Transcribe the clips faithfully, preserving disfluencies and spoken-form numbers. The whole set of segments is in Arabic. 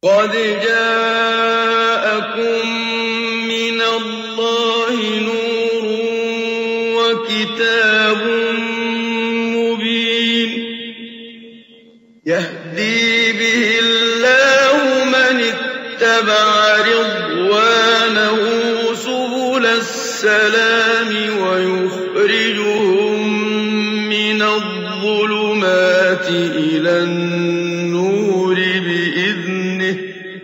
قد جاءكم من الله نور وكتاب مبين يهدي به الله من اتبع رضوانه سبل السلام ويخرجهم من الظلمات إلى النور بإذنه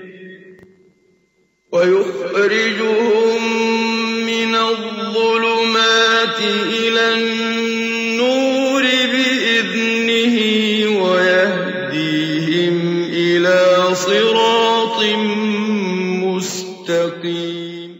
ويخرجهم من الظلمات إلى النور بإذنه ويهديهم إلى صراط مستقيم.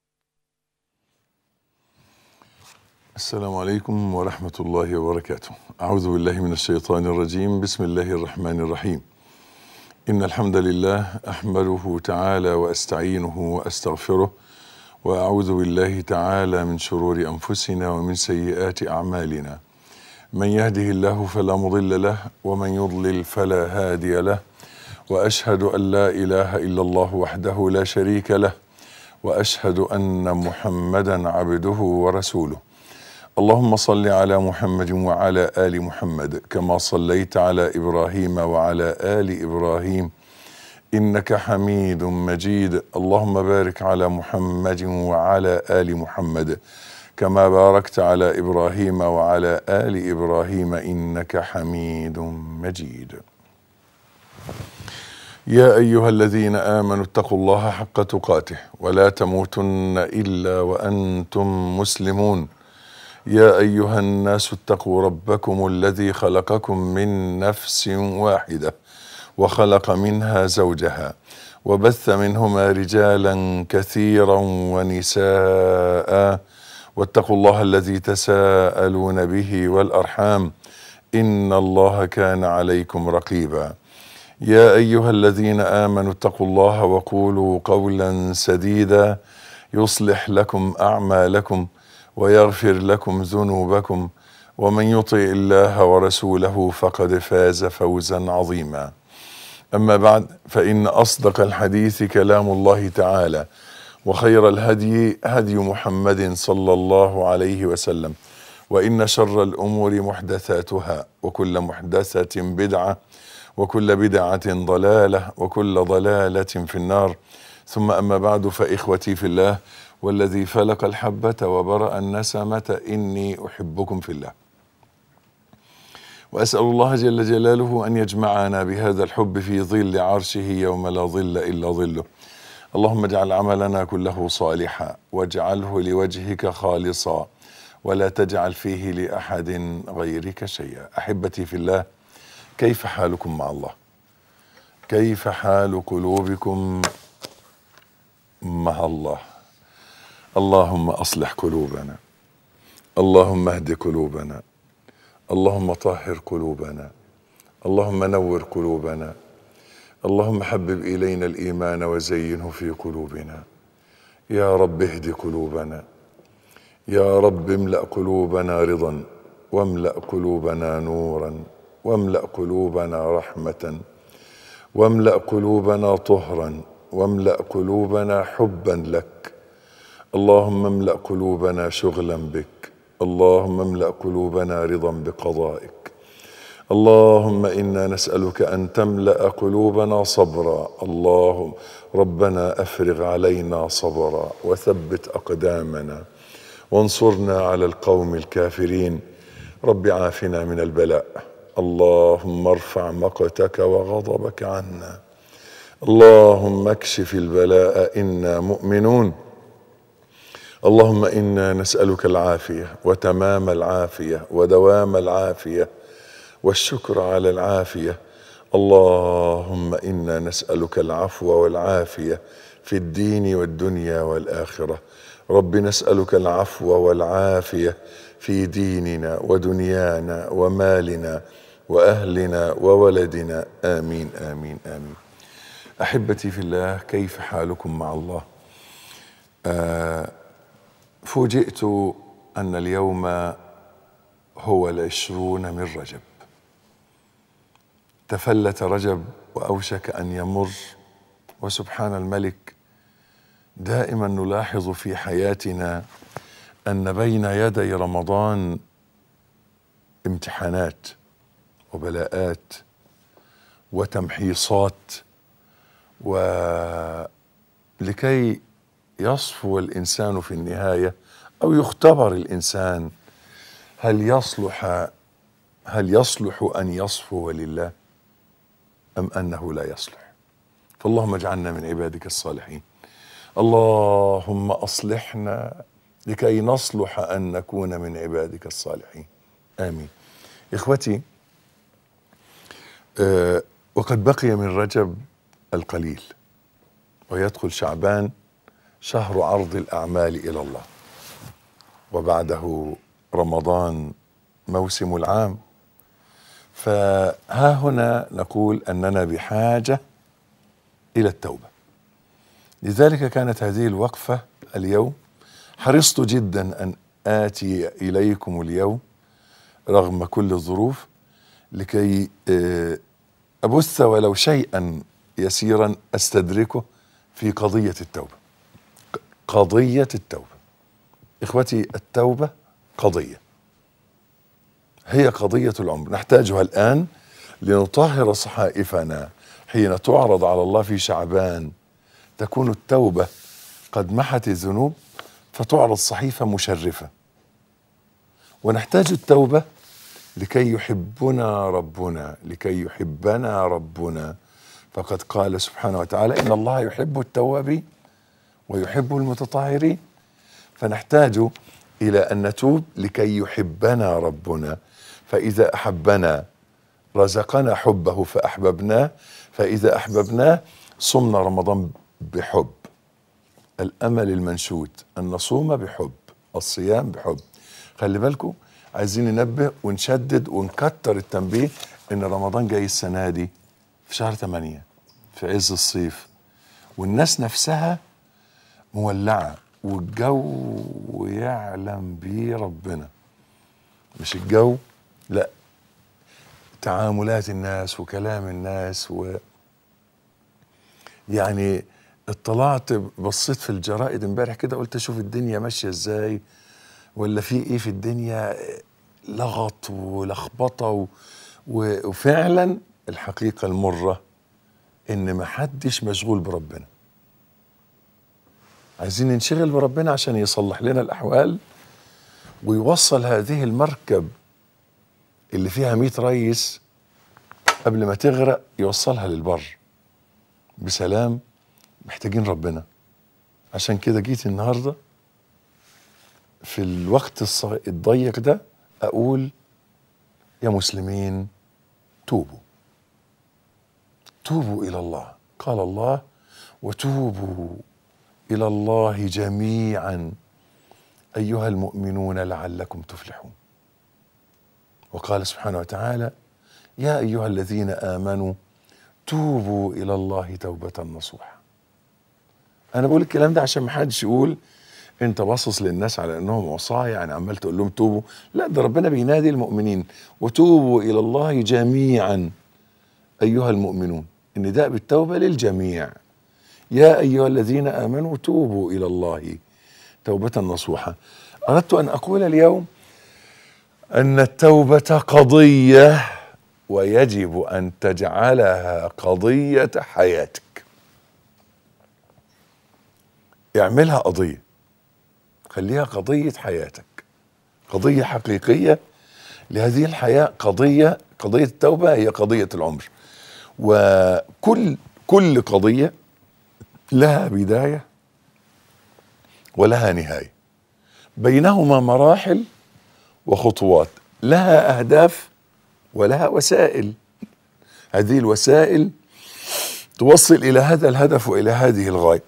السلام عليكم ورحمة الله وبركاته. أعوذ بالله من الشيطان الرجيم. بسم الله الرحمن الرحيم. إن الحمد لله أحمده تعالى وأستعينه وأستغفره وأعوذ بالله تعالى من شرور أنفسنا ومن سيئات أعمالنا. من يهده الله فلا مضل له ومن يضلل فلا هادي له، وأشهد أن لا إله إلا الله وحده لا شريك له، وأشهد أن محمدا عبده ورسوله. اللهم صل على محمد وعلى آل محمد كما صليت على إبراهيم وعلى آل إبراهيم إنك حميد مجيد. اللهم بارك على محمد وعلى آل محمد كما باركت على إبراهيم وعلى آل إبراهيم إنك حميد مجيد. يا أيها الذين آمنوا اتقوا الله حق تقاته ولا تموتن إلا وأنتم مسلمون. يا أيها الناس اتقوا ربكم الذي خلقكم من نفس واحدة وخلق منها زوجها وبث منهما رجالا كثيرا ونساء، واتقوا الله الذي تساءلون به والأرحام إن الله كان عليكم رقيبا. يا أيها الذين آمنوا اتقوا الله وقولوا قولا سديدا يصلح لكم أعمالكم ويغفر لكم ذنوبكم، ومن يطع الله ورسوله فقد فاز فوزا عظيما. أما بعد، فإن أصدق الحديث كلام الله تعالى، وخير الهدي هدي محمد صلى الله عليه وسلم، وإن شر الأمور محدثاتها، وكل محدثة بدعة، وكل بدعة ضلالة، وكل ضلالة في النار. ثم أما بعد، فإخوتي في الله والذي فلق الحبة وبرأ النسمة إني أحبكم في الله، وأسأل الله جل جلاله أن يجمعنا بهذا الحب في ظل عرشه يوم لا ظل إلا ظله. اللهم اجعل عملنا كله صالحا واجعله لوجهك خالصا ولا تجعل فيه لأحد غيرك شيئا. أحبتي في الله، كيف حالكم مع الله؟ كيف حال قلوبكم مع الله؟ اللهم أصلح قلوبنا، اللهم اهد قلوبنا، اللهم طهر قلوبنا، اللهم نور قلوبنا، اللهم حبب إلينا الإيمان وزينه في قلوبنا. يا رب اهد قلوبنا، يا رب املأ قلوبنا رضا، واملأ قلوبنا نورا، واملأ قلوبنا رحمة، واملأ قلوبنا طهرا، واملأ قلوبنا حبا لك. اللهم املأ قلوبنا شغلا بك، اللهم املأ قلوبنا رضا بقضائك. اللهم إنا نسألك أن تملأ قلوبنا صبرا. اللهم ربنا أفرغ علينا صبرا وثبت أقدامنا وانصرنا على القوم الكافرين. رب عافنا من البلاء، اللهم ارفع مقتك وغضبك عنا، اللهم اكشف البلاء إنا مؤمنون. اللهم إنا نسألك العافية وتمام العافية ودوام العافية والشكر على العافية. اللهم إنا نسألك العفو والعافية في الدين والدنيا والآخرة. رب نسألك العفو والعافية في ديننا ودنيانا ومالنا وأهلنا وولدنا، آمين آمين آمين. أحبتي في الله، كيف حالكم مع الله؟ آه فوجئت أن اليوم هو العشرون من رجب. تفلت رجب وأوشك أن يمر وسبحان الملك دائما نلاحظ في حياتنا أن بين يدي رمضان امتحانات وبلاءات وتمحيصات، ولكي يصفو الإنسان في النهاية أو يختبر الإنسان هل يصلح هل يصلح أن يصفو لله أم أنه لا يصلح. فاللهم اجعلنا من عبادك الصالحين. اللهم أصلحنا لكي نصلح أن نكون من عبادك الصالحين، آمين. إخوتي، أه وقد بقي من رجب القليل ويدخل شعبان، شهر عرض الأعمال إلى الله، وبعده رمضان موسم العام. فها هنا نقول أننا بحاجة إلى التوبة. لذلك كانت هذه الوقفة اليوم، حرصت جدا أن آتي إليكم اليوم رغم كل الظروف لكي أبث ولو شيئا يسيرا أستدركه في قضية التوبة. قضية التوبة إخوتي، التوبة قضية، هي قضية العمر، نحتاجها الآن لنطهر صحائفنا حين تعرض على الله في شعبان. تكون التوبة قد محت الذنوب فتعرض صحيفة مشرفة، ونحتاج التوبة لكي يحبنا ربنا، لكي يحبنا ربنا، فقد قال سبحانه وتعالى إن الله يحب التوابين ويحب المتطهرين. فنحتاج إلى أن نتوب لكي يحبنا ربنا، فإذا أحبنا رزقنا حبه فأحببناه، فإذا أحببناه صمنا رمضان بحب. الأمل المنشود أن نصوم بحب، الصيام بحب. خلي بالكم، عايزين ننبه ونشدد ونكتر التنبيه إن رمضان جاي السنة دي في شهر ثمانية في عز الصيف، والناس نفسها مولعة، والجو يعلم بيه ربنا، مش الجو، لا، تعاملات الناس وكلام الناس. و يعني اطلعت بصيت في الجرائد امبارح كده، قلت اشوف الدنيا ماشيه ازاي، ولا في ايه في الدنيا، لغط ولخبطه و... و... وفعلا الحقيقه المره ان ما حدش مشغول بربنا. عايزين ننشغل بربنا عشان يصلح لنا الاحوال ويوصل هذه المركب اللي فيها مئة ريس قبل ما تغرق يوصلها للبر بسلام. محتاجين ربنا. عشان كده جيت النهارده في الوقت الضيق ده اقول يا مسلمين توبوا، توبوا الى الله. قال الله وتوبوا الى الله جميعا ايها المؤمنون لعلكم تفلحون. وقال سبحانه وتعالى يا ايها الذين امنوا توبوا الى الله توبة نصوحا. انا بقول الكلام ده عشان ما حدش يقول انت باصص للناس على انهم عصاه، يعني عمال تقول لهم توبوا. لا، ده ربنا بينادي المؤمنين وتوبوا الى الله جميعا ايها المؤمنون. النداء بالتوبه للجميع. يا ايها الذين امنوا توبوا الى الله توبة نصوحا. اردت ان اقول اليوم ان التوبة قضية، ويجب ان تجعلها قضية حياتك. اعملها قضية، خليها قضية حياتك، قضية حقيقية لهذه الحياة. قضية قضية التوبة هي قضية العمر، وكل كل قضية لها بداية ولها نهاية، بينهما مراحل وخطوات، لها أهداف ولها وسائل. هذه الوسائل توصل إلى هذا الهدف وإلى هذه الغاية.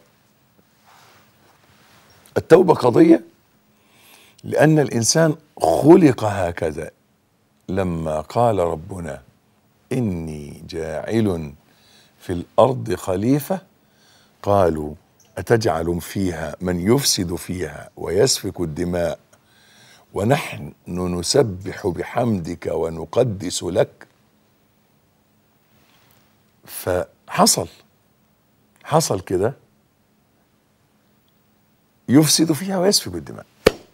التوبة قضية لأن الإنسان خلق هكذا. لما قال ربنا إني جاعل في الأرض خليفة قالوا أتجعل فيها من يفسد فيها ويسفك الدماء ونحن نسبح بحمدك ونقدس لك. فحصل حصل كده يفسد فيها ويسفك الدماء.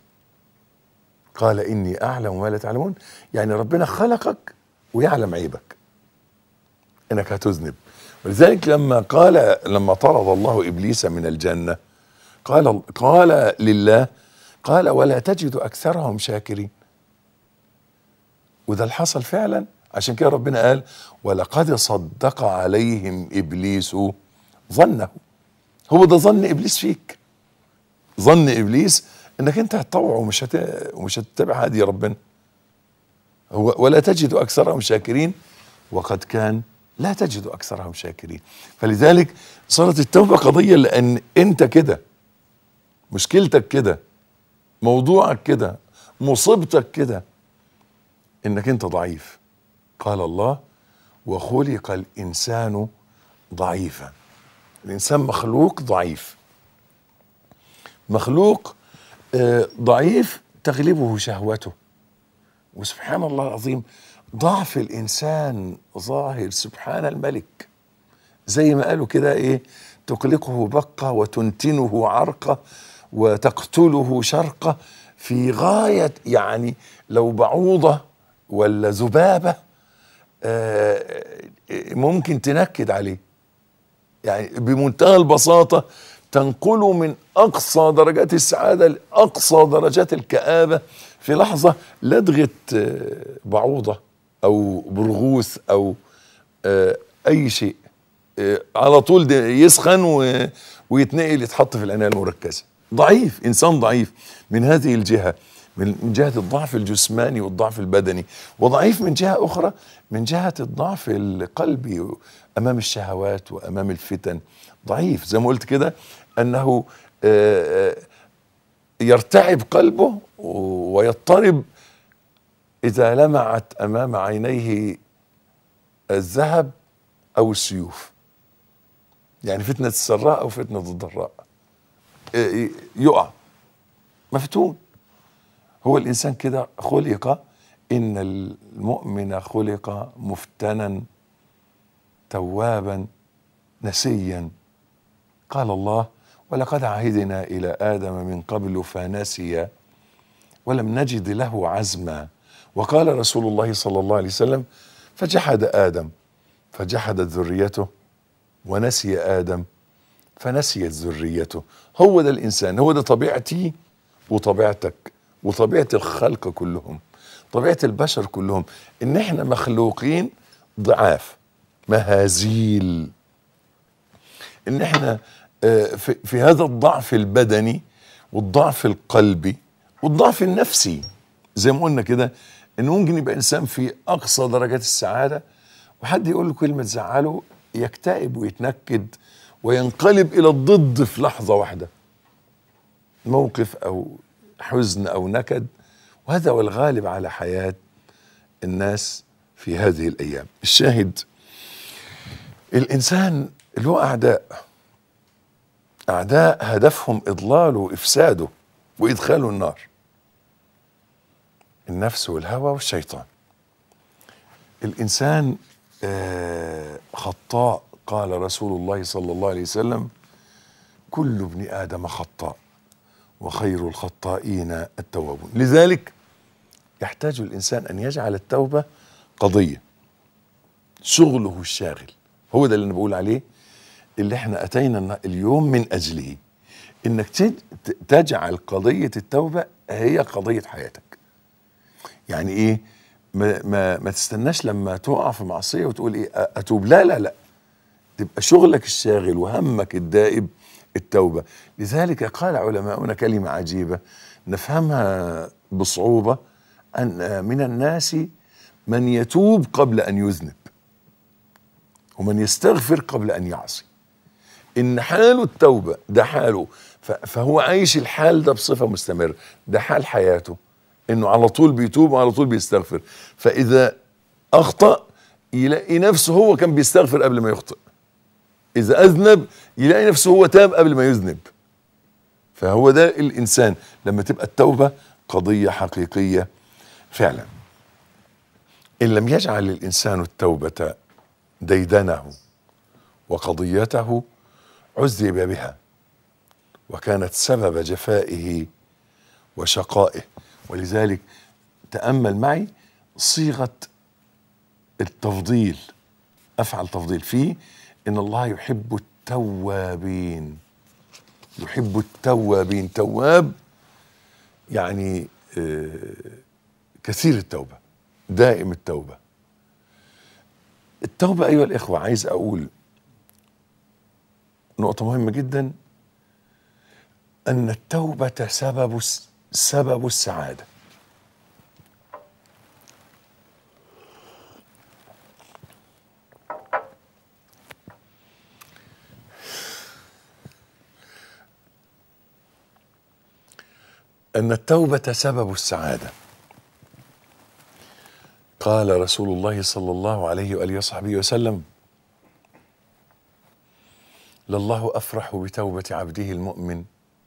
قال إني أعلم ما لا تعلمون، يعني ربنا خلقك ويعلم عيبك إنك هتذنب. ولذلك لما قال لما طرد الله إبليس من الجنة قال قال لله قال ولا تجد أكثرهم شاكرين. وده اللي حصل فعلا. عشان كده ربنا قال ولقد صدق عليهم إبليس ظنه. هو ده ظن إبليس فيك. ظن إبليس انك انت هتطوع ومش هت... ومش هتتبع هدي ربنا. هو ولا تجد اكثرهم شاكرين وقد كان لا تجد اكثرهم شاكرين. فلذلك صارت التوبه قضيه، لان انت كده، مشكلتك كده، موضوعك كده، مصيبتك كده، انك انت ضعيف. قال الله وخلق الانسان ضعيفا. الانسان مخلوق ضعيف، مخلوق آه ضعيف تغلبه شهوته. وسبحان الله العظيم ضعف الانسان ظاهر سبحان الملك. زي ما قالوا كده ايه، تقلقه بقة وتنتنه عرقة وتقتله شرقة. في غاية يعني لو بعوضة ولا ذبابة آه ممكن تنكد عليه، يعني بمنتهى البساطة تنقله من أقصى درجات السعادة لأقصى درجات الكآبة في لحظة. لدغة بعوضة أو برغوث أو أي شيء على طول يسخن ويتنقل يتحط في العناية المركزة. ضعيف، إنسان ضعيف من هذه الجهة، من جهة الضعف الجسماني والضعف البدني، وضعيف من جهة أخرى من جهة الضعف القلبي أمام الشهوات وأمام الفتن. ضعيف زي ما قلت كده أنه يرتعب قلبه ويضطرب إذا لمعت أمام عينيه الذهب أو السيوف، يعني فتنة السراء أو فتنة الضراء، يقع مفتون. هو الإنسان كده خلق، إن المؤمن خلق مفتنا توابا نسيا. قال الله ولقد عهدنا إلى آدم من قبل فنسي ولم نجد له عزما. وقال رسول الله صلى الله عليه وسلم فجحد آدم فجحدت ذريته ونسي آدم فنسيت ذريته. هو ده الإنسان، هو ده طبيعتي وطبيعتك وطبيعة الخلق كلهم، طبيعة البشر كلهم، إن إحنا مخلوقين ضعاف مهازيل. إن إحنا في, في هذا الضعف البدني والضعف القلبي والضعف النفسي. زي ما قلنا كده إنه ممكن يبقى إنسان في أقصى درجات السعادة وحد يقول له كلمة تزعله يكتئب ويتنكد وينقلب إلى الضد في لحظة واحدة، موقف أو حزن أو نكد. وهذا هو الغالب على حياة الناس في هذه الأيام. الشاهد الإنسان له أعداء، أعداء هدفهم إضلاله وإفساده وإدخاله النار، النفس والهوى والشيطان. الإنسان آه خطاء. قال رسول الله صلى الله عليه وسلم كل ابن آدم خطاء وخير الخطائين التوابون. لذلك يحتاج الإنسان أن يجعل التوبة قضية، شغله الشاغل. هو ده اللي أنا بقول عليه، اللي احنا أتينا اليوم من أجله، إنك تجعل قضية التوبة هي قضية حياتك. يعني إيه؟ ما, ما, ما تستناش لما تقع في معصية وتقول إيه أتوب. لا لا لا، تبقى شغلك الشاغل وهمك الدائب التوبة. لذلك قال علماؤنا كلمة عجيبة نفهمها بصعوبة، أن من الناس من يتوب قبل أن يذنب ومن يستغفر قبل أن يعصي. إن حاله التوبة ده حاله، فهو عايش الحال ده بصفة مستمرة، ده حال حياته، إنه على طول بيتوب وعلى طول بيستغفر. فإذا أخطأ يلاقي نفسه هو كان بيستغفر قبل ما يخطئ، إذا أذنب يلاقي نفسه هو تاب قبل ما يذنب. فهو ده الإنسان لما تبقى التوبة قضية حقيقية فعلا. إن لم يجعل الإنسان التوبة ديدنه وقضيته عذب بها وكانت سبب جفائه وشقائه. ولذلك تأمل معي صيغة التفضيل، أفعل تفضيل فيه، إن الله يحب التوابين، يحب التوابين. تواب يعني آه كثير التوبة، دائم التوبة. التوبة أيها الإخوة، عايز أقول نقطة مهمة جدا، أن التوبة سبب سبب السعادة. أن التوبة سبب السعادة. قال رسول الله صلى الله عليه وآله وصحبه وسلم: لله أفرح بتوبة عبده المؤمن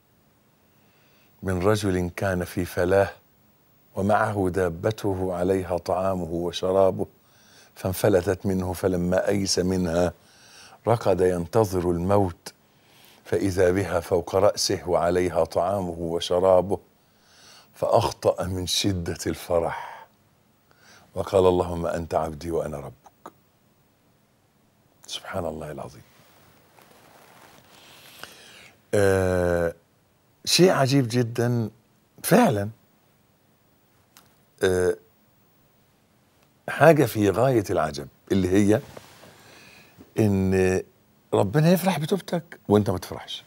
من رجل كان في فلاة ومعه دابته عليها طعامه وشرابه فانفلتت منه، فلما أيس منها ركض ينتظر الموت فإذا بها فوق رأسه وعليها طعامه وشرابه، فأخطأ من شدة الفرح وقال: اللهم أنت عبدي وأنا ربك. سبحان الله العظيم. آه شيء عجيب جدا فعلا، آه حاجة في غاية العجب، اللي هي ان ربنا يفرح بتوبتك وانت ما تفرحش.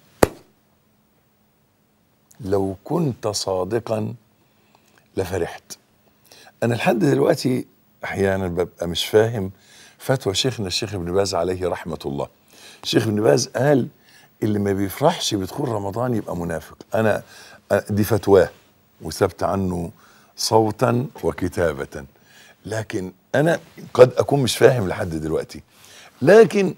لو كنت صادقا لفرحت. انا لحد دلوقتي احيانا ببقى مش فاهم فتوى شيخنا الشيخ ابن باز عليه رحمة الله. الشيخ ابن باز قال اللي ما بيفرحش بدخول رمضان يبقى منافق. انا دي فتواه وثبت عنه صوتا وكتابة، لكن انا قد اكون مش فاهم لحد دلوقتي. لكن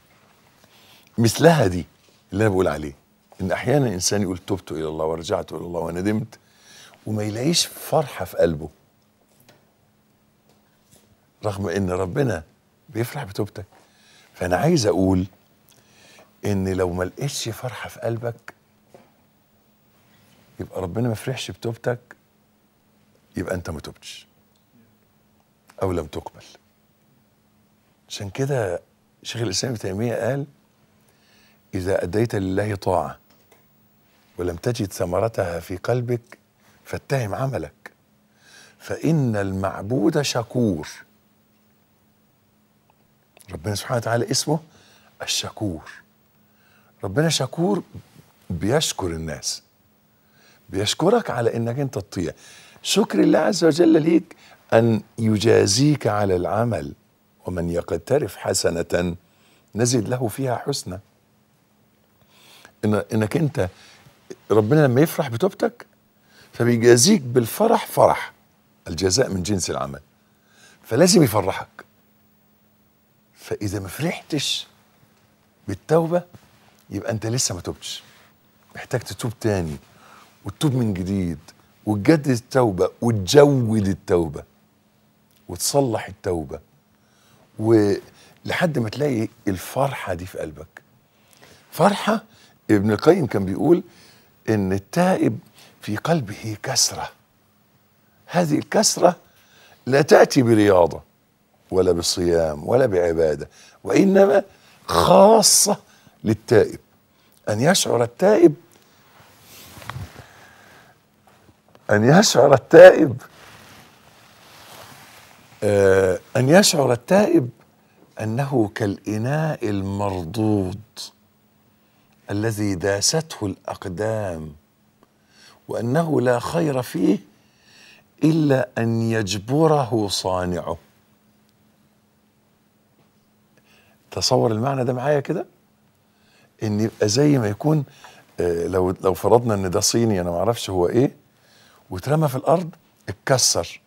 مثلها دي اللي انا بقول عليه، ان احيانا انسان يقول تبت الى الله ورجعت الى الله وندمت وما يلاقيش فرحة في قلبه، رغم ان ربنا بيفرح بتوبتك. فانا عايز اقول ان لو ما لقيتش فرحة في قلبك يبقى ربنا ما فرحش بتوبتك، يبقى انت ما تبتش او لم تقبل. عشان كده شيخ الاسلام ابن تيمية قال: اذا اديت لله طاعة ولم تجد ثمرتها في قلبك فاتهم عملك، فان المعبود شكور. ربنا سبحانه وتعالى اسمه الشكور. ربنا شكور، بيشكر الناس، بيشكرك على انك انت تطيع. شكر الله عز وجل ليك ان يجازيك على العمل، ومن يقترف حسنة نزد له فيها حسنة. إن انك انت ربنا لما يفرح بتوبتك فبيجازيك بالفرح فرح، الجزاء من جنس العمل، فلازم يفرحك. فاذا ما فرحتش بالتوبة يبقى انت لسه ما توبتش، محتاج تتوب تاني وتتوب من جديد وتجدد التوبة وتجود التوبة وتصلح التوبة ولحد ما تلاقي الفرحة دي في قلبك. فرحة، ابن القيم كان بيقول ان التائب في قلبه كسرة، هذه الكسرة لا تأتي برياضة ولا بصيام ولا بعبادة، وإنما خاصة للتائب. أن يشعر التائب أن يشعر التائب آه أن يشعر التائب أنه كالإناء المردود الذي داسته الأقدام، وأنه لا خير فيه إلا أن يجبره صانعه. تصور المعنى ده معايا كده، ان يبقى زي ما يكون آه لو لو فرضنا ان ده صيني انا ما اعرفش هو ايه، واترمى في الارض اتكسر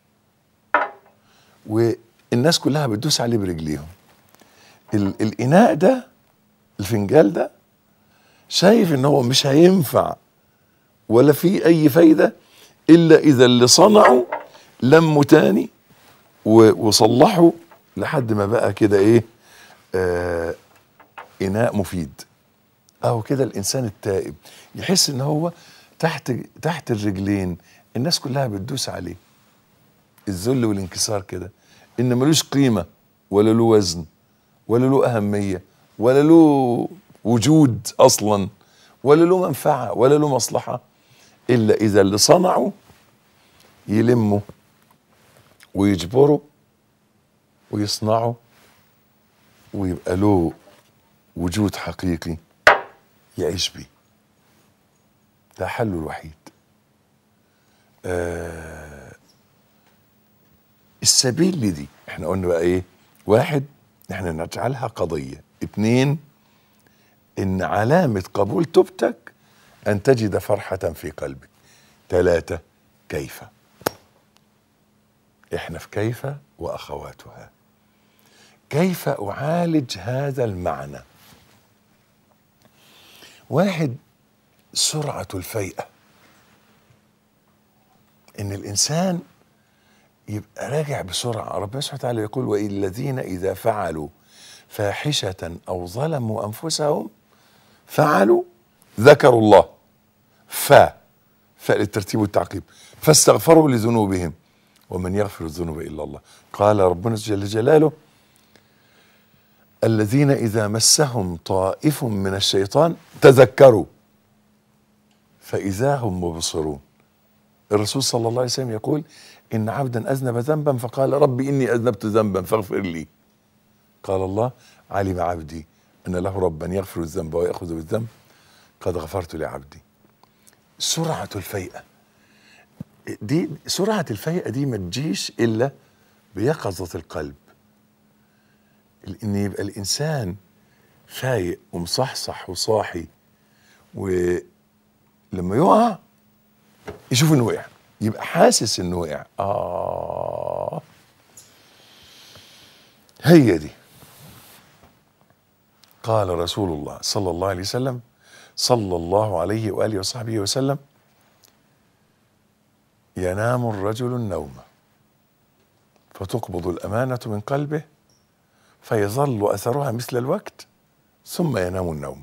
والناس كلها بتدوس عليه برجليهم. الاناء ده، الفنجال ده، شايف ان هو مش هينفع ولا فيه اي فايدة الا اذا اللي صنعه لمه تاني وصلحه لحد ما بقى كده ايه، آه اناء مفيد. أو كده الإنسان التائب يحس إن هو تحت تحت الرجلين الناس كلها بتدوس عليه، الذل والانكسار كده، إن ملوش قيمة ولا له وزن ولا له أهمية ولا له وجود أصلا ولا له منفعة ولا له مصلحة، إلا إذا اللي صنعه يلمه ويجبره ويصنعه ويبقى له وجود حقيقي يعيش بيه. ده حله الوحيد. آه السبيل لدي احنا قلنا بقى ايه؟ واحد، احنا نجعلها قضية. اتنين، ان علامة قبول توبتك ان تجد فرحة في قلبك. تلاتة، كيف. احنا في كيف واخواتها. كيف اعالج هذا المعنى؟ واحد، سرعة الفيئة، ان الانسان يبقى راجع بسرعة. ربنا سبحانه وتعالى يقول: والذين اذا فعلوا فاحشة او ظلموا انفسهم فعلوا ذكروا الله ف فالترتيب والتعقيب فاستغفروا لذنوبهم ومن يغفر الذنوب الا الله. قال ربنا جل جلاله: الذين اذا مسهم طائف من الشيطان تذكروا فاذا هم مبصرون. الرسول صلى الله عليه وسلم يقول: ان عبدا اذنب ذنبا فقال: ربي اني اذنبت ذنبا فاغفر لي. قال الله: علم عبدي ان له ربا يغفر الذنب ويأخذ بالذنب قد غفرت لعبدي. سرعة الفيئة دي، سرعة الفيئة دي ما تجيش الا بيقظة القلب، ان يبقى الانسان فايق ومصحصح وصاحي، ولما يقع يشوف انه وقع، يبقى حاسس انه وقع. اه هي دي. قال رسول الله صلى الله عليه وسلم صلى الله عليه وآله وصحبه وسلم: ينام الرجل النوم فتقبض الأمانة من قلبه فيظل أثرها مثل الوقت ثم ينام النوم.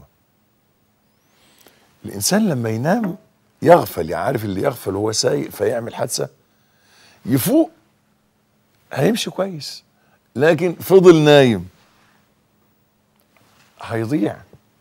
الإنسان لما ينام يغفل، يعني عارف اللي يغفل وهو سايق فيعمل حادثة، يفوق هيمشي كويس، لكن فضل نايم هيضيع.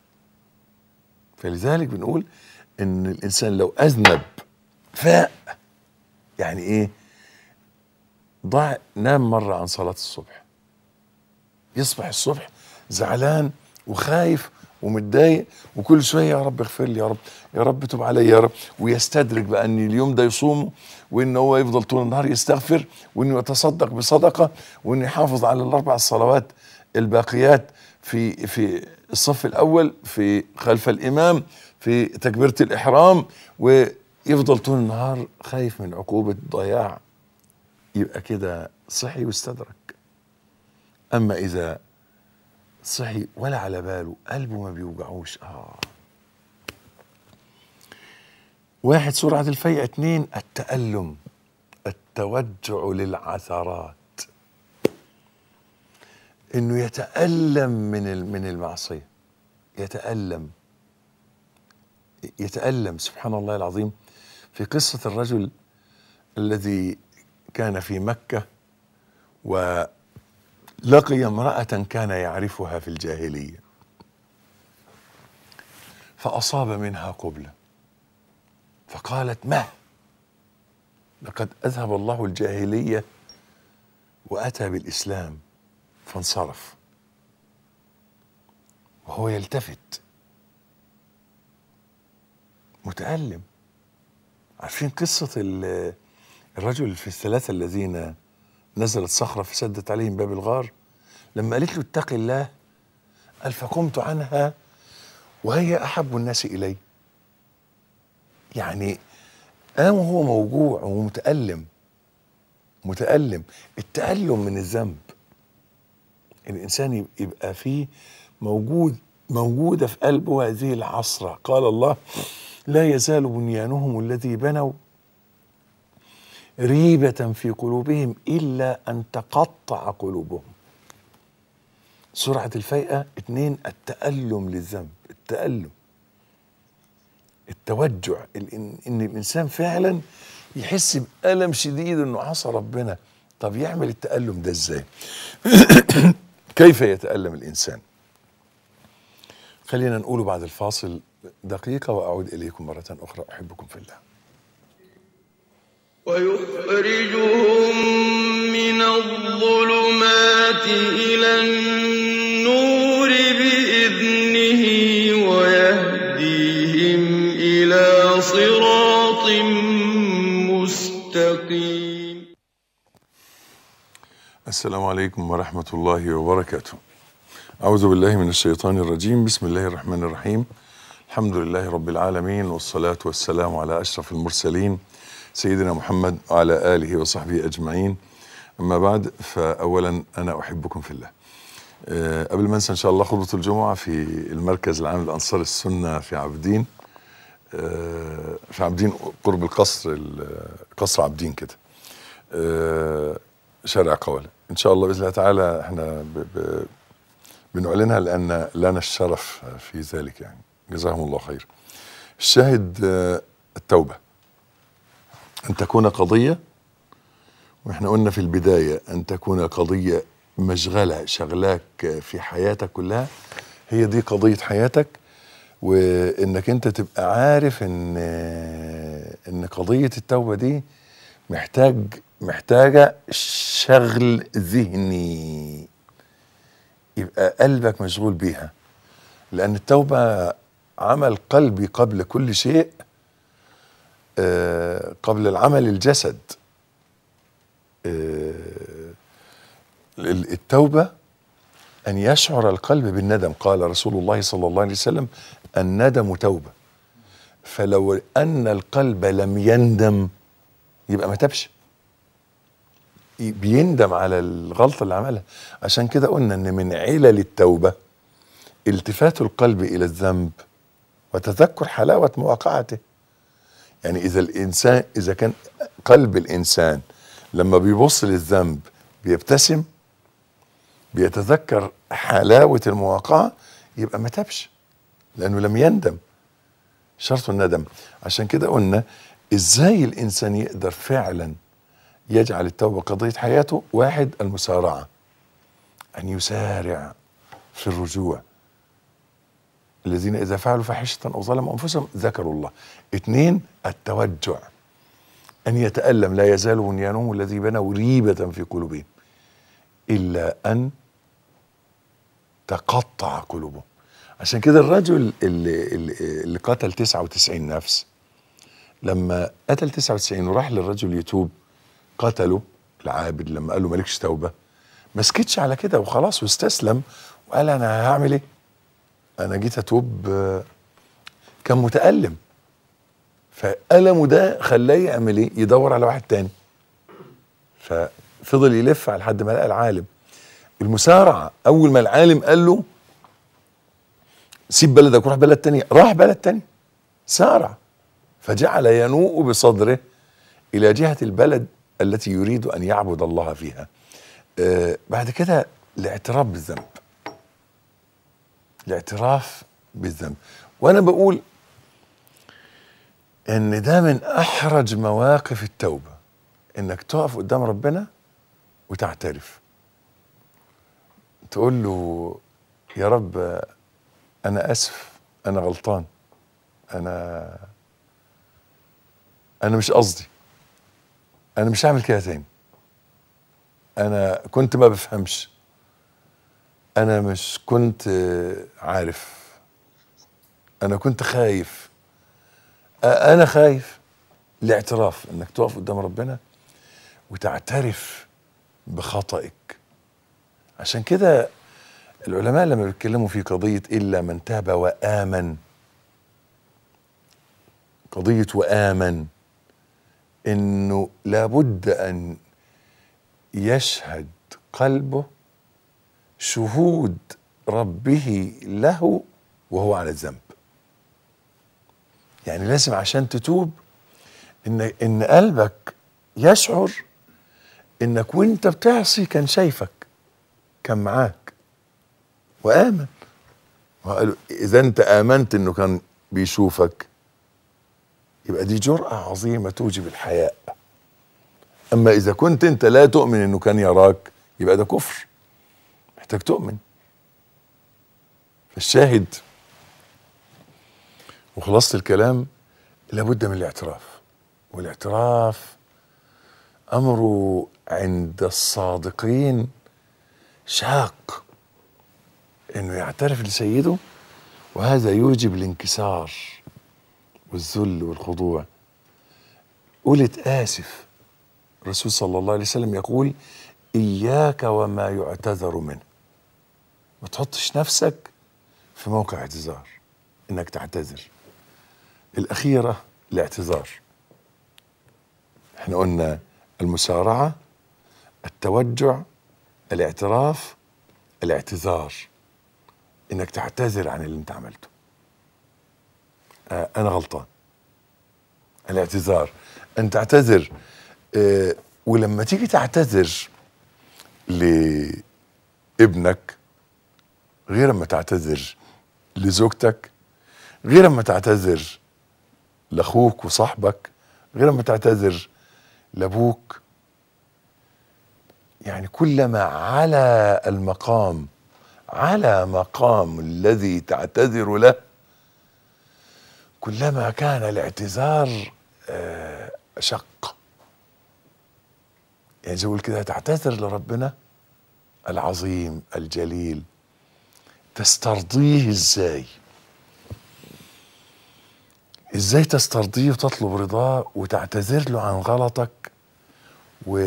فلذلك بنقول ان الانسان لو اذنب فاق، يعني ايه؟ ضاع، نام مرة عن صلاة الصبح، يصبح الصبح زعلان وخايف ومتضايق وكل شويه: يا رب اغفر لي، يا رب يا رب تب علي يا رب، ويستدرك بقى ان اليوم ده يصومه، وان هو يفضل طول النهار يستغفر، وانه يتصدق بصدقه، وانه يحافظ على الاربع الصلوات الباقيات في في الصف الاول، في خلف الامام، في تكبيره الاحرام، ويفضل طول النهار خايف من عقوبه ضياع. يبقى كده صحي واستدرك. اما اذا صحي ولا على باله، قلبه ما بيوجعوش، اه واحد، سرعة الفيئة. اتنين، التألم، التوجع للعثرات، انه يتألم من من المعصية، يتألم يتألم سبحان الله العظيم. في قصة الرجل الذي كان في مكة ولقي امرأة كان يعرفها في الجاهلية، فأصاب منها قبلة، فقالت: ما لقد أذهب الله الجاهلية وأتى بالإسلام، فانصرف وهو يلتفت متألم. عارفين قصة الرجل في الثلاثة الذين نزلت صخرة فسدت عليهم باب الغار؟ لما قالت له: اتق الله، قال: فقمت عنها وهي أحب الناس إلي. يعني قام وهو موجوع ومتألم، متألم. التألم من الذنب، الإنسان يبقى فيه موجود موجودة في قلبه هذه العصرة. قال الله: لا يزال بنيانهم الذي بنوا ريبة في قلوبهم إلا أن تقطع قلوبهم. سرعة الفيئة. اتنين، التألم للذنب، التألم التوجع، ان إن الانسان فعلا يحس بألم شديد انه عصى ربنا. طب يعمل التألم ده ازاي؟ كيف يتألم الانسان؟ خلينا نقوله بعد الفاصل دقيقة وأعود إليكم مرة أخرى. أحبكم في الله. ويخرجهم من الظلمات إلى النور بإذنه ويهديهم إلى صراط مستقيم. السلام عليكم ورحمة الله وبركاته. أعوذ بالله من الشيطان الرجيم. بسم الله الرحمن الرحيم. الحمد لله رب العالمين، والصلاة والسلام على أشرف المرسلين سيدنا محمد وعلى آله وصحبه أجمعين. أما بعد، فأولا أنا أحبكم في الله. أه قبل ما أنسى إن شاء الله خطبة الجمعة في المركز العام لأنصار السنة في عابدين، أه في عابدين قرب القصر، قصر عابدين كده، أه شارع قولة. إن شاء الله بإذن الله تعالى احنا ب ب بنعلنها لأن لنا الشرف في ذلك، يعني جزاهم الله خير. الشاهد أه التوبة أن تكون قضية، وإحنا قلنا في البداية أن تكون قضية مشغلة شغلاك في حياتك كلها، هي دي قضية حياتك. وإنك أنت تبقى عارف إن إن قضية التوبة دي محتاج محتاجة شغل ذهني، يبقى قلبك مشغول بيها، لأن التوبة عمل قلبي قبل كل شيء، آه قبل العمل الجسد. آه التوبة أن يشعر القلب بالندم. قال رسول الله صلى الله عليه وسلم: الندم توبة. فلو أن القلب لم يندم يبقى ما تبش، بيندم على الغلطة اللي عملها. عشان كده قلنا أن من علل التوبة التفات القلب إلى الذنب وتذكر حلاوة مواقعته. يعني إذا الإنسان إذا كان قلب الإنسان لما بيبص للذنب بيبتسم، بيتذكر حلاوة المواقعة، يبقى ما تبش، لأنه لم يندم. شرط الندم. عشان كده قلنا إزاي الإنسان يقدر فعلا يجعل التوبة قضية حياته. واحد، المسارعة، أن يسارع في الرجوع. الذين إذا فعلوا فاحشة أو ظلموا أنفسهم ذكروا الله. اثنين، التوجع، أن يتألم. لا يزال بنيانهم الذي بنوا ريبة في قلوبهم إلا أن تقطع قلوبهم. عشان كده الرجل اللي, اللي قتل تسعة وتسعين نفس، لما قتل تسعة وتسعين وراح للرجل يتوب، قتله العابد لما قال له مالكش توبة، ما سكتش على كده وخلاص واستسلم وقال أنا هعمل إيه؟ أنا جيت أتوب. كان متألم، فألمه ده خلاه يعمل إيه؟ يدور على واحد تاني. ففضل يلف على لحد ما لقى العالم. المسارعة، أول ما العالم قال له سيب بلدك وروح بلد تانية، راح بلد تانية، سارع، فجعل ينوء بصدره إلى جهة البلد التي يريد أن يعبد الله فيها. آه بعد كده الاعتراف بالذنب، الاعتراف بالذنب. وأنا بقول إن ده من أحرج مواقف التوبة، إنك تقف قدام ربنا وتعترف، تقول له يا رب أنا أسف، أنا غلطان، أنا أنا مش قصدي، أنا مش هعمل كده تاني، أنا كنت ما بفهمش، أنا مش كنت عارف، أنا كنت خايف، أنا خايف. الاعتراف، إنك تقف قدام ربنا وتعترف بخطئك. عشان كده العلماء لما بيتكلموا في قضية إلا من تاب وآمن، قضية وآمن، إنه لابد أن يشهد قلبه شهود ربه له وهو على الذنب. يعني لازم عشان تتوب إن إن قلبك يشعر إنك وأنت بتعصي كان شايفك، كان معاك وآمن. وقالوا إذا أنت آمنت إنه كان بيشوفك يبقى دي جرأة عظيمة توجب الحياء. أما إذا كنت أنت لا تؤمن إنه كان يراك يبقى ده كفر، محتاج تؤمن. فالشاهد وخلاصة الكلام لابد من الاعتراف، والاعتراف أمره عند الصادقين شاق، إنه يعترف لسيده، وهذا يوجب الانكسار والذل والخضوع. قلت آسف. الرسول صلى الله عليه وسلم يقول إياك وما يعتذر منه. ما تحطش نفسك في موقع اعتذار إنك تعتذر. الأخيرة الاعتذار. احنا قلنا المسارعة، التوجع، الاعتراف، الاعتذار، إنك تعتذر عن اللي انت عملته. آه أنا غلطان. الاعتذار أن تعتذر. آه ولما تيجي تعتذر لابنك غير ما تعتذر لزوجتك، غير ما تعتذر لاخوك وصاحبك، غير ما تعتذر لابوك. يعني كلما على المقام على مقام الذي تعتذر له كلما كان الاعتذار أشق. يعني زي كده تعتذر لربنا العظيم الجليل، تسترضيه ازاي؟ ازاي تسترضيه وتطلب رضاه وتعتذر له عن غلطك، و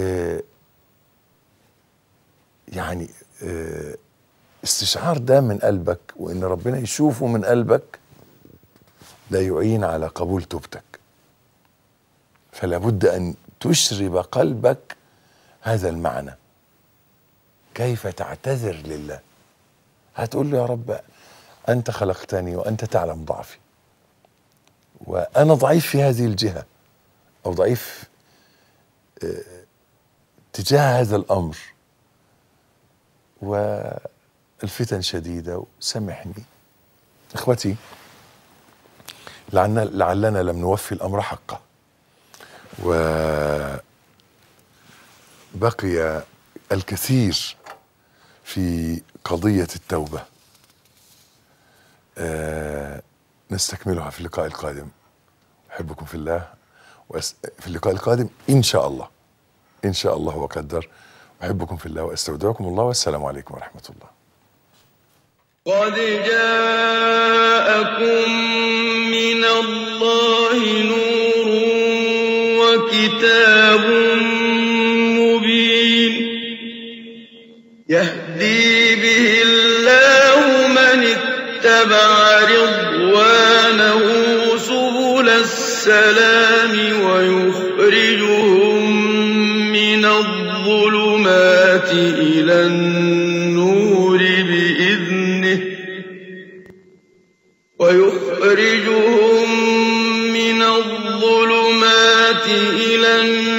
يعني استشعار ده من قلبك وان ربنا يشوفه من قلبك لا يعين على قبول توبتك. فلا بد ان تشرب قلبك هذا المعنى. كيف تعتذر لله؟ هتقول له يا رب انت خلقتني وانت تعلم ضعفي، وانا ضعيف في هذه الجهة او ضعيف اه تجاه هذا الامر، والفتن شديدة، وسامحني. اخوتي، لعلنا, لعلنا لم نوفي الامر حقه، وبقي الكثير في قضية التوبة. آه نستكملها في اللقاء القادم. أحبكم في الله، وأس... في اللقاء القادم إن شاء الله إن شاء الله وقدر. أحبكم في الله وأستودعكم الله، والسلام عليكم ورحمة الله. قد جاءكم من الله نور وكتاب مبين يهدي به الله من اتبع رضوانه سبل السلام ويخرجهم من الظلمات إلى النور بإذنه ويخرجهم من الظلمات إلى النور